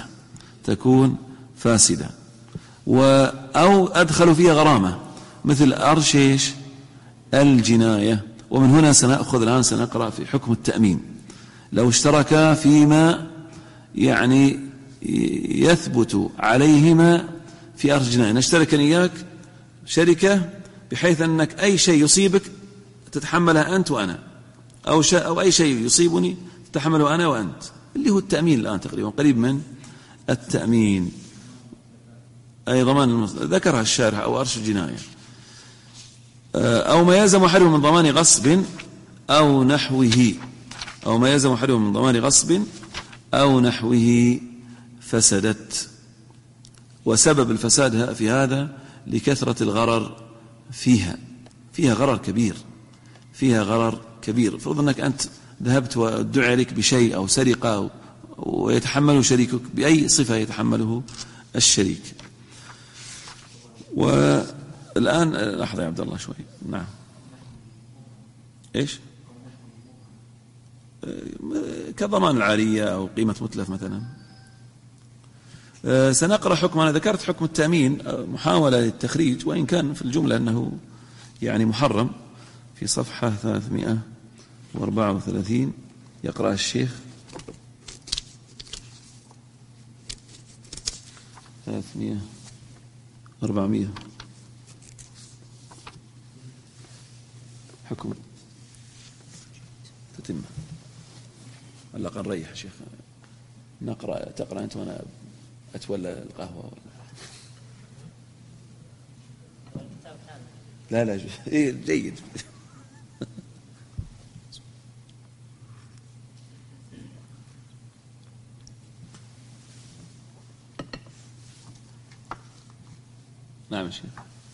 فاسدة. أو أدخلوا فيها غرامة مثل أرشيش الجناية. ومن هنا سنقرأ في حكم التأمين. لو اشتركا فيما يعني يثبت عليهما في أرش الجناية، نشترك إياك شركة بحيث أنك أي شيء يصيبك تتحملها أنت وأنا، أو أي شيء يصيبني تتحمله أنا وأنت، اللي هو التأمين الآن تقريبا قريب من التأمين، أي ضمان ذكرها الشارح، أو أرش الجناية. أو ما يلزم أحدهم من ضمان غصب أو نحوه، فسدت. وسبب الفساد في هذا لكثرة الغرر فيها غرر كبير. فرض أنك أنت ذهبت وادعي لك بشيء أو سرقة ويتحمله شريكك بأي صفة يتحمله الشريك. والآن لحظة يا عبد الله شوي. نعم. إيش؟ كضمان العارية أو قيمة متلف مثلا. سنقرأ حكم. أنا ذكرت حكم التأمين محاولة للتخريج، وإن كان في الجملة أنه يعني محرم. في صفحة 334 يقرأ الشيخ 400 حكم تتم. ولا قد نريح شيخ تقرأ أنت وأنا أتولى القهوة ولا لا إيه جيد. نعم شيخ.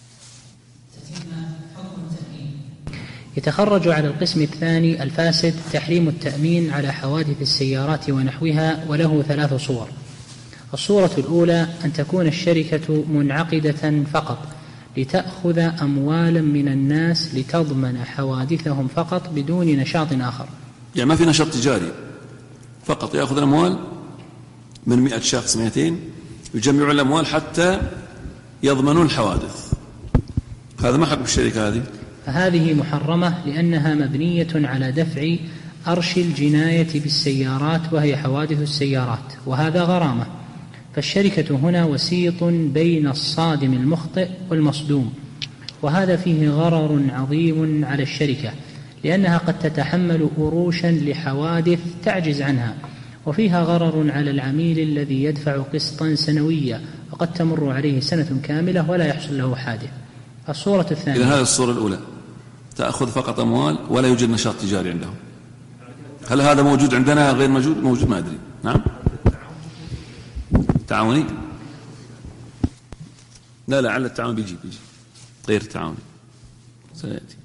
يتخرج على القسم الثاني الفاسد تحريم التأمين على حوادث السيارات ونحوها، وله 3 صور. الصورة الأولى أن تكون الشركة منعقدة فقط لتأخذ أموالا من الناس لتضمن حوادثهم فقط بدون نشاط آخر. يعني ما في نشاط تجاري، فقط يأخذ الأموال من 100 شخص 200 يجمعون الأموال حتى يضمنون الحوادث. هذا ما حق الشركة هذه. فهذه محرمة لأنها مبنية على دفع أرش الجناية بالسيارات وهي حوادث السيارات، وهذا غرامة. فالشركة هنا وسيط بين الصادم المخطئ والمصدوم، وهذا فيه غرر عظيم على الشركة لأنها قد تتحمل أروشا لحوادث تعجز عنها، وفيها غرر على العميل الذي يدفع قسطا سنويا وقد تمر عليه سنة كاملة ولا يحصل له حادث. الصورة الثانية. إذن هذه الصورة الأولى تأخذ فقط أموال ولا يوجد نشاط تجاري عندهم. هل هذا موجود عندنا غير موجود ما أدري. نعم تعاوني. لا لعل التعاون بيجي غير التعاوني سيأتي.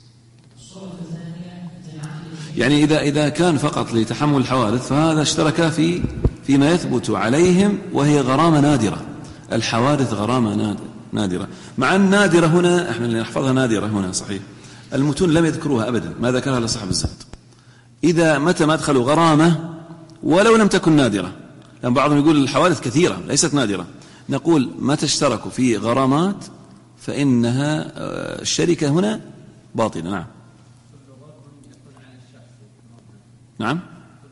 يعني إذا كان فقط لتحمل الحوادث فهذا اشترك فيما يثبت عليهم، وهي غرامة نادرة. الحوادث غرامة نادرة، مع النادرة هنا احنا اللي نحفظها نادرة هنا صحيح. المتون لم يذكروها أبدا، ما ذكرها لصاحب الزهد. متى ما أدخلوا غرامة ولو لم تكن نادرة، لأن بعضهم يقول الحوادث كثيرة ليست نادرة، نقول متى اشتركوا في غرامات فإنها الشركة هنا باطلة. نعم نعم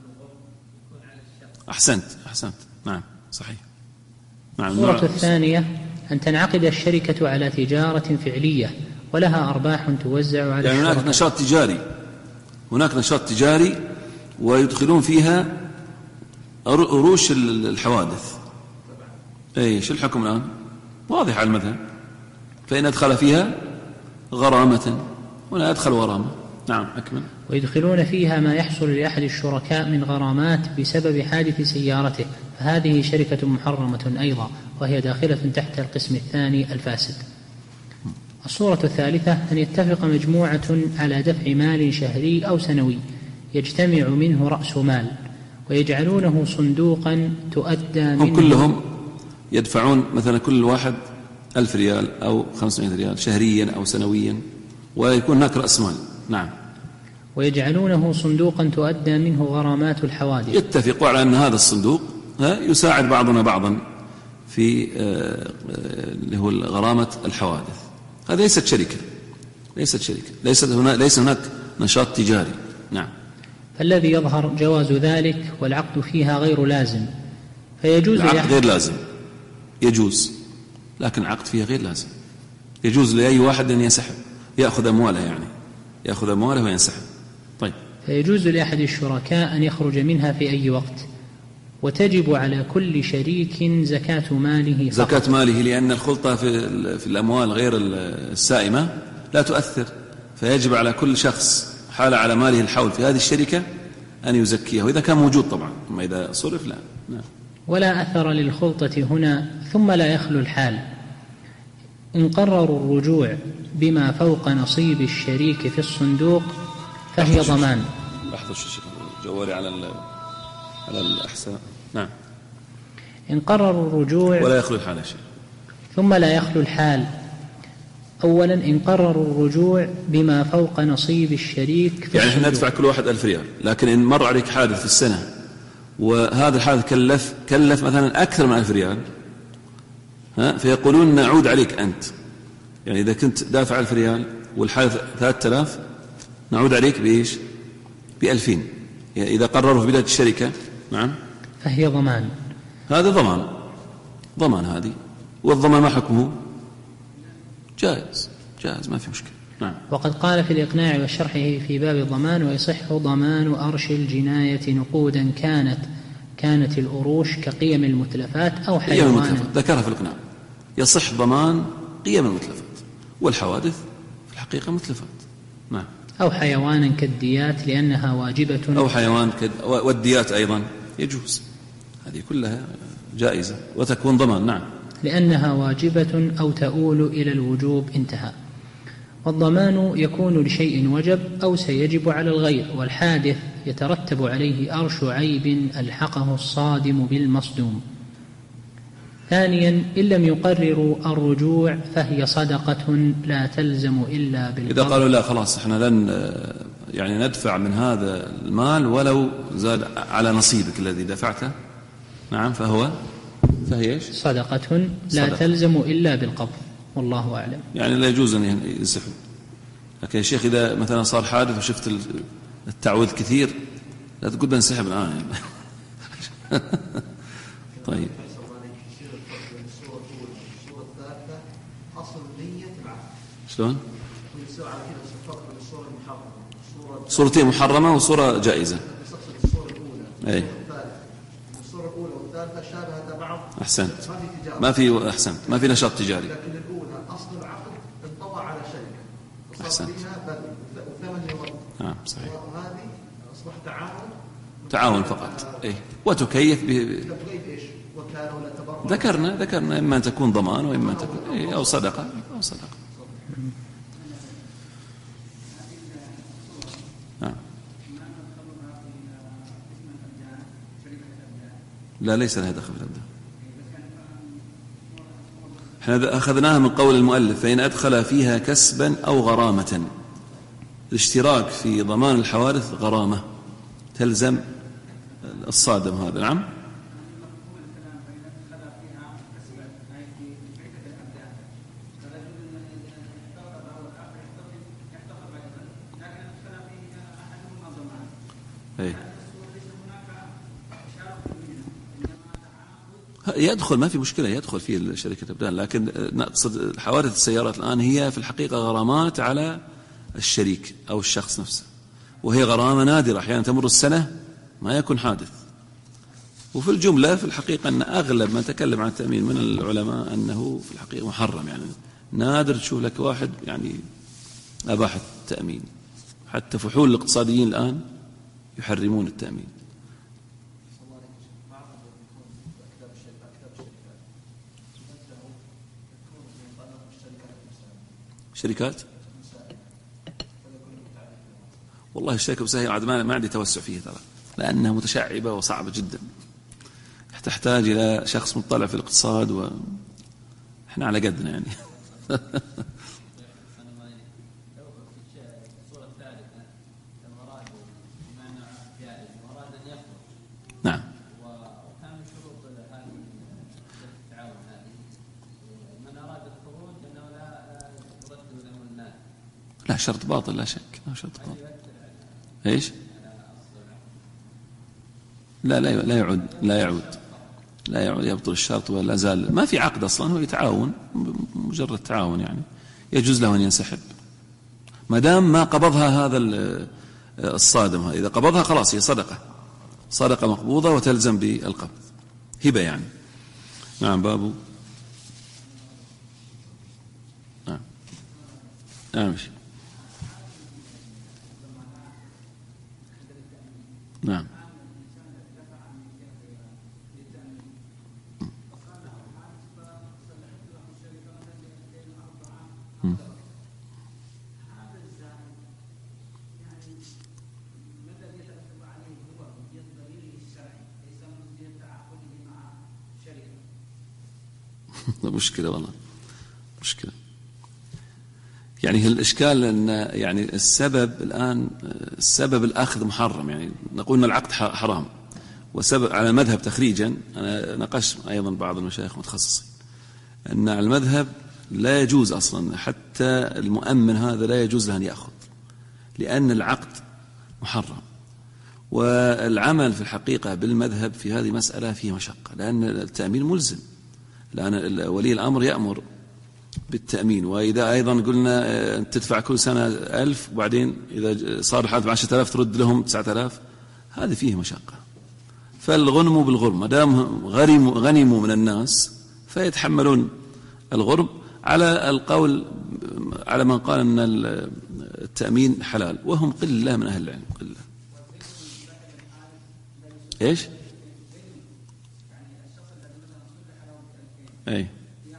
أحسنت نعم صحيح. نعم. الصورة الثانية أن تنعقد الشركة على تجارة فعلية ولها أرباح توزع على يعني هناك نشاط تجاري ويدخلون فيها أروش الحوادث. ايش الحكم الآن؟ واضح على المذهب، فإن أدخل فيها غرامة ولا أدخل غرامة. نعم أكمل. ويدخلون فيها ما يحصل لأحد الشركاء من غرامات بسبب حادث سيارته، فهذه شركة محرمة أيضا، وهي داخلة تحت القسم الثاني الفاسد. الصورة الثالثة أن يتفق مجموعة على دفع مال شهري أو سنوي يجتمع منه رأس مال ويجعلونه صندوقا تؤدى منه. هم كلهم يدفعون مثلا كل واحد 1000 ريال أو 500 ريال شهريا أو سنويا، ويكون هناك رأس مال. نعم. ويجعلونه صندوقا تؤدى منه غرامات الحوادث. يتفقوا على أن هذا الصندوق يساعد بعضنا بعضا في اللي هو غرامة الحوادث. هذا ليست شركة ليس هناك نشاط تجاري. نعم. فالذي يظهر جواز ذلك، والعقد فيها غير لازم، فيجوز العقد غير لازم، يجوز، لكن العقد فيها غير لازم. يجوز لأي واحد أن ينسحب، يأخذ أمواله وينسحب. طيب. فيجوز لأحد الشركاء أن يخرج منها في أي وقت، وتجب على كل شريك زكاة ماله فقط. زكاة ماله، لأن الخلطة في الأموال غير السائمة لا تؤثر، فيجب على كل شخص حال على ماله الحول في هذه الشركة أن يزكيه، وإذا كان موجود طبعا، أما إذا صرف لا. نعم. ولا أثر للخلطة هنا. ثم لا يخلو الحال إن قرروا الرجوع بما فوق نصيب الشريك في الصندوق فهي ضمان. لحظة الشيخ جواري على الأحساء. نعم. إن قرروا الرجوع ولا يخلو الحال يا شيخ. ثم لا يخلو الحال. أولا إن قرروا الرجوع بما فوق نصيب الشريك في يعني احنا ندفع كل واحد 1000 ريال، لكن إن مر عليك حادث في السنة وهذا الحادث كلف مثلا أكثر من 1000 ريال، فيقولون نعود عليك أنت. يعني إذا كنت دافع 1000 ريال والحادث 3000 نعود عليك بإيش؟ ب2000. يعني إذا قرروا في بداية الشركة. نعم. فهي ضمان. هذا ضمان هذه. والضمان ما حكمه؟ جائز ما في مشكلة. نعم. وقد قال في الإقناع وشرحه في باب الضمان: ويصح ضمان أرش الجناية نقودا كانت الأروش كقيم المتلفات أو حيوانا. ذكرها في الإقناع، يصح ضمان قيم المتلفات، والحوادث في الحقيقة متلفات. نعم. أو حيوانا كالديات لأنها واجبة، أو حيوان والديات أيضا يجوز، هذه كلها جائزة وتكون ضمان. نعم. لأنها واجبة أو تؤول إلى الوجوب. انتهى. والضمان يكون لشيء وجب أو سيجب على الغير، والحادث يترتب عليه أرش عيب ألحقه الصادم بالمصدوم. ثانيا، إن لم يقرروا الرجوع فهي صدقة لا تلزم إلا بالقبض. إذا قالوا لا خلاص احنا لن يعني ندفع من هذا المال ولو زاد على نصيبك الذي دفعته، نعم، فهي صدقة لا تلزم إلا بالقبض، والله أعلم. يعني لا يجوز أن ينسحب. لكن يا شيخ إذا مثلا صار حادث وشفت التعويض كثير لا تقول بنسحب الآن يعني. طيب. شلون؟ صورتين محرمة وصورة جائزة. أي. الصورة الأولى والثالثة شابهة بعض. أحسنت. ما في نشاط تجاري. لكن الأولى أصل العقد انطوى على شركة. أحسنت. وثمن يوم. نعم صحيح. وهذه أصبح تعاون فقط. إيه. وتكيف ذكرنا إما أن تكون ضمان وإما أن تكون أو صدقة. نعم. لا ليس لها دخل في الأبدان. احنا أخذناها من قول المؤلف: فإن أدخل فيها كسبا أو غرامة. الاشتراك في ضمان الحوادث غرامة تلزم الصادم هذا. نعم. يدخل، ما في مشكلة، يدخل فيه شركة أبدان، لكن نقصد حوادث السيارات الآن هي في الحقيقة غرامات على الشريك أو الشخص نفسه، وهي غرامة نادرة، أحيانا تمر السنة ما يكون حادث. وفي الجملة في الحقيقة أن أغلب من تكلم عن التأمين من العلماء أنه في الحقيقة محرم، يعني نادر تشوف لك واحد يعني أباح التأمين. حتى فحول الاقتصاديين الآن يحرمون التأمين. شركات والله الشركة المساهمة ما عندي توسع فيها ترى، لأنها متشعبة وصعبة جدا، تحتاج إلى شخص مطلع في الاقتصاد، وإحنا على قدنا يعني. نعم. لا شرط باطل لا شك، لا شرط باطل. ايش؟ لا يعود يبطل الشرط ولا زال، ما في عقد اصلا، هو يتعاون مجرد تعاون، يعني يجوز له ان ينسحب ما دام ما قبضها هذا الصادم. اذا قبضها خلاص هي صدقة مقبوضة وتلزم بالقبض، هبة يعني. نعم. بابو. نعم. نعم. مشكلة والله، مشكلة. يعني الإشكال أن يعني السبب الآن، السبب الأخذ محرم، يعني نقول أن العقد حرام، وسبب على المذهب تخريجا. أنا ناقشت أيضا بعض المشايخ متخصصين أن على المذهب لا يجوز أصلا، حتى المؤمن هذا لا يجوز له أن يأخذ، لأن العقد محرم. والعمل في الحقيقة بالمذهب في هذه مسألة فيه مشقة، لأن التأمين ملزم، لأن ولي الأمر يأمر بالتأمين. وإذا أيضا قلنا تدفع كل سنة 1000 وبعدين إذا صار الحادث 10,000 ترد لهم 9,000، هذه فيه مشقة. فالغنم بالغرم، ما دام غنموا من الناس فيتحملون الغرم، على القول على من قال أن التأمين حلال، وهم قلة من أهل العلم، قلة. إيش؟ أي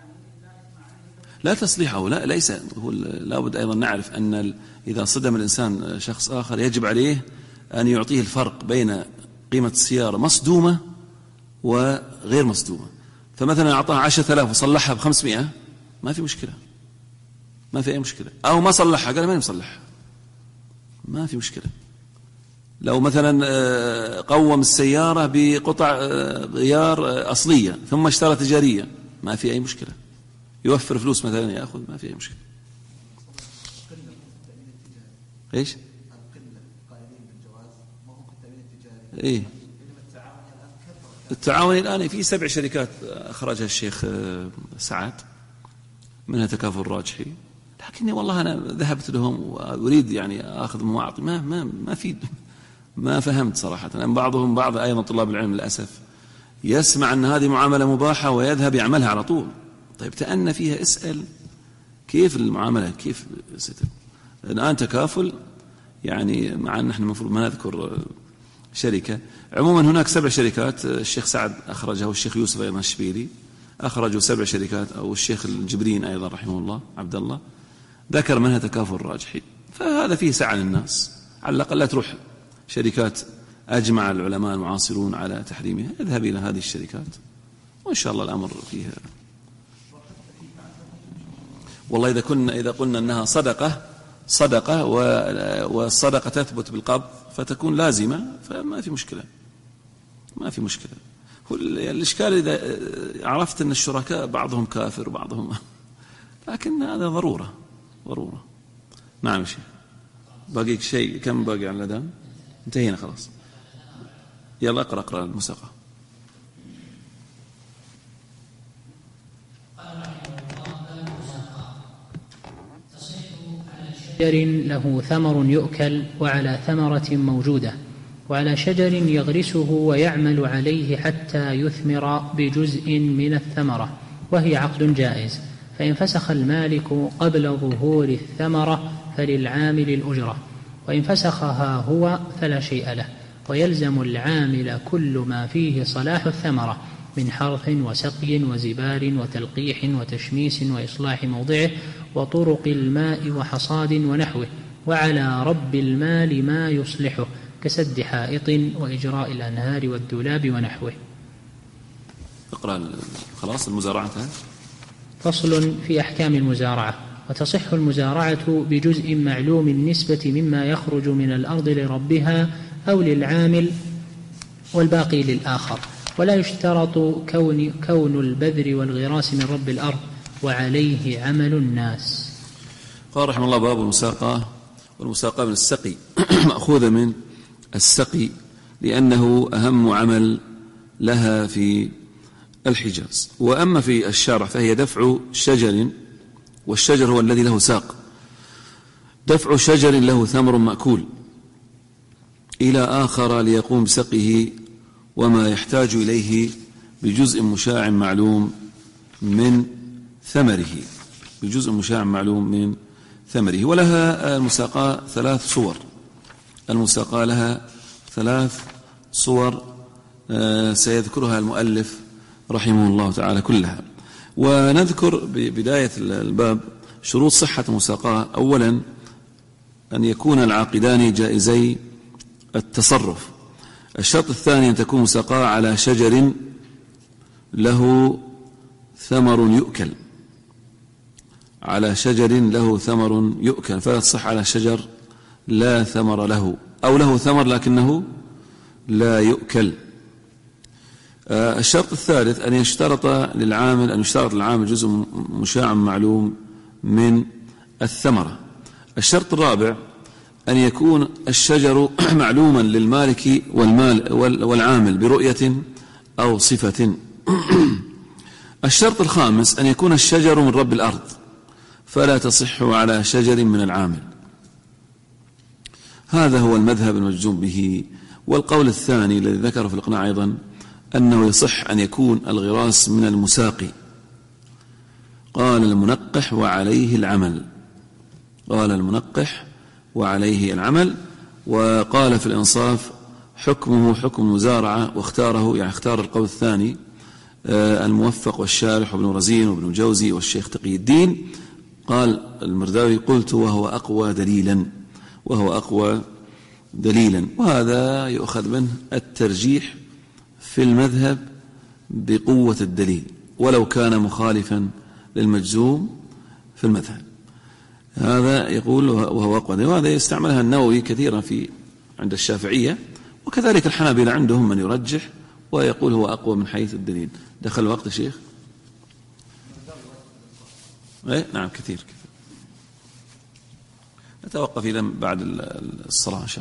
لا تصليحه، لا ليس هو، لابد أيضا نعرف أن إذا صدم الإنسان شخص آخر يجب عليه أن يعطيه الفرق بين قيمة السيارة مصدومة وغير مصدومة. فمثلا أعطاها 10,000 وصلحها ب500، ما في مشكلة، ما في أي مشكلة. أو ما صلحها، قال ما مصلحها، ما في مشكلة. لو مثلا قوم السيارة بقطع غيار أصلية ثم اشترى تجارية، ما في أي مشكلة، يوفر فلوس مثلا يأخذ، ما في أي مشكلة. إيش؟ إيه؟ التعاون الآن في 7 شركات أخرجها الشيخ سعد، منها تكافل الراجحي، لكني والله أنا ذهبت لهم وأريد يعني أخذ مواعظ، ما فهمت صراحة. بعض أيضا طلاب العلم للأسف يسمع أن هذه معاملة مباحة ويذهب يعملها على طول. طيب تأنى فيها، اسأل كيف المعاملة، كيف ستر. الآن تكافل يعني، مع أن نحن المفروض ما نذكر شركة. عموما هناك 7 شركات الشيخ سعد أخرجها، والشيخ يوسف أيضا الشبيلي أخرجوا 7 شركات، أو الشيخ الجبرين أيضا رحمه الله عبد الله ذكر منها تكافل الراجحي. فهذا فيه سعة للناس، على الأقل لا تروح شركات أجمع العلماء المعاصرون على تحريمها، اذهب إلى هذه الشركات وإن شاء الله الأمر فيها. والله إذا قلنا أنها صدقة والصدقة تثبت بالقبض فتكون لازمة، فما في مشكلة، ما في مشكلة. الإشكال إذا عرفت أن الشركاء بعضهم كافر وبعضهم لكن هذا ضرورة. نعم شيء باقي شيء، كم باقي على الأذان؟ انتهينا خلاص. يلا اقرأ الموسيقى. شجر له ثمر يؤكل وعلى ثمرة موجودة، وعلى شجر يغرسه ويعمل عليه حتى يثمر بجزء من الثمرة، وهي عقد جائز. فإن فسخ المالك قبل ظهور الثمرة فللعامل الأجرة، وإن فسخها هو فلا شيء له، ويلزم العامل كل ما فيه صلاح الثمرة من حرث وسقي وزبار وتلقيح وتشميس وإصلاح موضعه وطرق الماء وحصاد ونحوه، وعلى رب المال ما يصلحه كسد حائط وإجراء الأنهار والدولاب ونحوه. اقرأ خلاص المزارعة. فصل في أحكام المزارعة. وتصح المزارعة بجزء معلوم النسبة مما يخرج من الأرض لربها أو للعامل والباقي للآخر، ولا يشترط كون البذر والغراس من رب الأرض، وعليه عمل الناس. قال رحمه الله: باب المساقة. والمساقة من السقي مأخوذة من السقي، لأنه أهم عمل لها في الحجاز. وأما في الشارع فهي دفع شجر، والشجر هو الذي له ساق، دفع شجر له ثمر مأكول إلى آخر ليقوم بسقيه وما يحتاج إليه بجزء مشاع معلوم من ثمره، بجزء مشاع معلوم من ثمره. ولها المساقاة 3 صور. المساقاة لها 3 صور سيذكرها المؤلف رحمه الله تعالى كلها. ونذكر ببداية الباب شروط صحة المساقاة. أولا أن يكون العاقدان جائزي التصرف. الشرط الثاني أن تكون مساقاة على شجر له ثمر يؤكل، على شجر له ثمر يؤكل، فلا تصح على شجر لا ثمر له، أو له ثمر لكنه لا يؤكل. الشرط الثالث أن يشترط للعامل جزء مشاع معلوم من الثمرة. الشرط الرابع أن يكون الشجر معلوما للمالك والعامل برؤية أو صفة. الشرط الخامس أن يكون الشجر من رب الأرض، فلا تصح على شجر من العامل. هذا هو المذهب المجزوم به. والقول الثاني الذي ذكره في الإقناع أيضا أنه يصح أن يكون الغراس من المساقي. قال المنقح وعليه العمل، قال المنقح وعليه العمل. وقال في الإنصاف حكمه حكم المزارعة، واختاره يعني اختار القول الثاني الموفق والشارح وابن رزين وابن جوزي والشيخ تقي الدين. قال المرداوي قلت وهو أقوى دليلا، وهو أقوى دليلا. وهذا يؤخذ منه الترجيح في المذهب بقوة الدليل ولو كان مخالفا للمجزوم في المذهب. هذا يقول وهو أقوى دليل، وهذا يستعملها النووي كثيرا عند الشافعية، وكذلك الحنابلة عندهم من يرجح ويقول هو أقوى من حيث الدليل. دخل وقت الشيخ؟ نعم كثير. نتوقف إذا بعد الصلاة إن شاء الله.